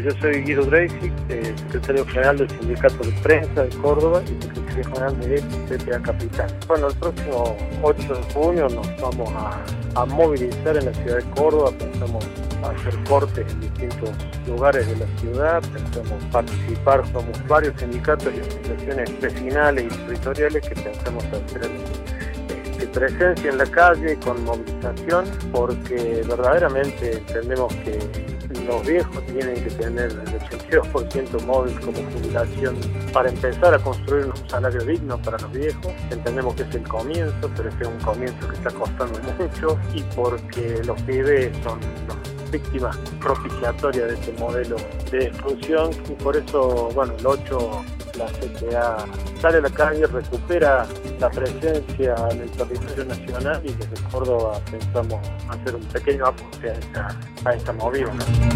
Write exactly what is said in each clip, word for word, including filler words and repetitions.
yo soy Guido Dreisig, eh, secretario general del Sindicato de Prensa de Córdoba y secretario general de C T A Capital. Bueno, el próximo ocho de junio nos vamos a, a movilizar en la ciudad de Córdoba, pensamos hacer cortes en distintos lugares de la ciudad, pensamos participar, somos varios sindicatos y asociaciones vecinales y territoriales que pensamos hacer de presencia en la calle con movilización, porque verdaderamente entendemos que los viejos tienen que tener el ochenta y dos por ciento móvil como jubilación para empezar a construir un salario digno para los viejos. Entendemos que es el comienzo, pero es un comienzo que está costando mucho, y porque los pibes son las víctimas propiciatorias de este modelo de exclusión, y por eso, bueno, el ocho la C T A sale a la calle, recupera la presencia en el territorio nacional, y desde Córdoba pensamos hacer un pequeño aporte a esta, a esta movida.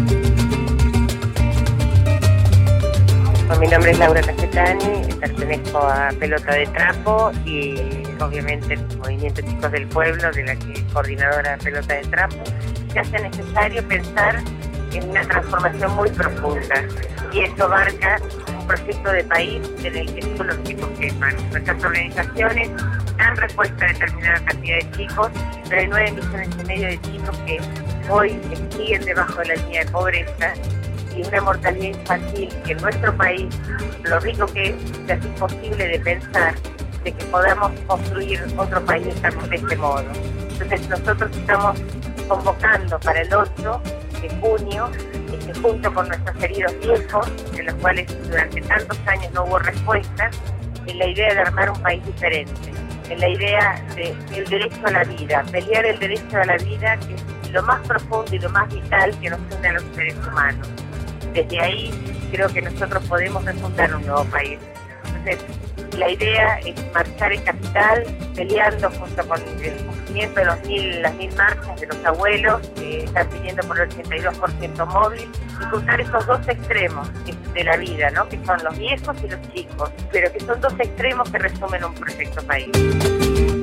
Mi nombre es Laura Casetani, pertenezco a Pelota de Trapo y obviamente el Movimiento Chicos del Pueblo, de la que es coordinadora de Pelota de Trapo. Se hace necesario pensar en una transformación muy profunda, y eso abarca un proyecto de país en el que todos los chicos quepan. Nuestras organizaciones dan respuesta a determinada cantidad de chicos, pero hay nueve millones y medio de chicos que hoy siguen debajo de la línea de pobreza, y una mortalidad infantil que en nuestro país, lo rico que es, es imposible de pensar de que podamos construir otro país de este modo. Entonces nosotros estamos convocando para el ocho de junio, este, junto con nuestros queridos viejos, en los cuales durante tantos años no hubo respuestas, en la idea de armar un país diferente, en la idea del derecho a la vida, pelear el derecho a la vida, que es lo más profundo y lo más vital que nos une a los seres humanos. Desde ahí creo que nosotros podemos refundar un nuevo país. Entonces, la idea es marchar en Capital, peleando junto con el cumplimiento de los mil, las mil marchas de los abuelos, que están pidiendo por el ochenta y dos por ciento móvil, y juntar esos dos extremos de la vida, ¿no? Que son los viejos y los chicos, pero que son dos extremos que resumen un proyecto país.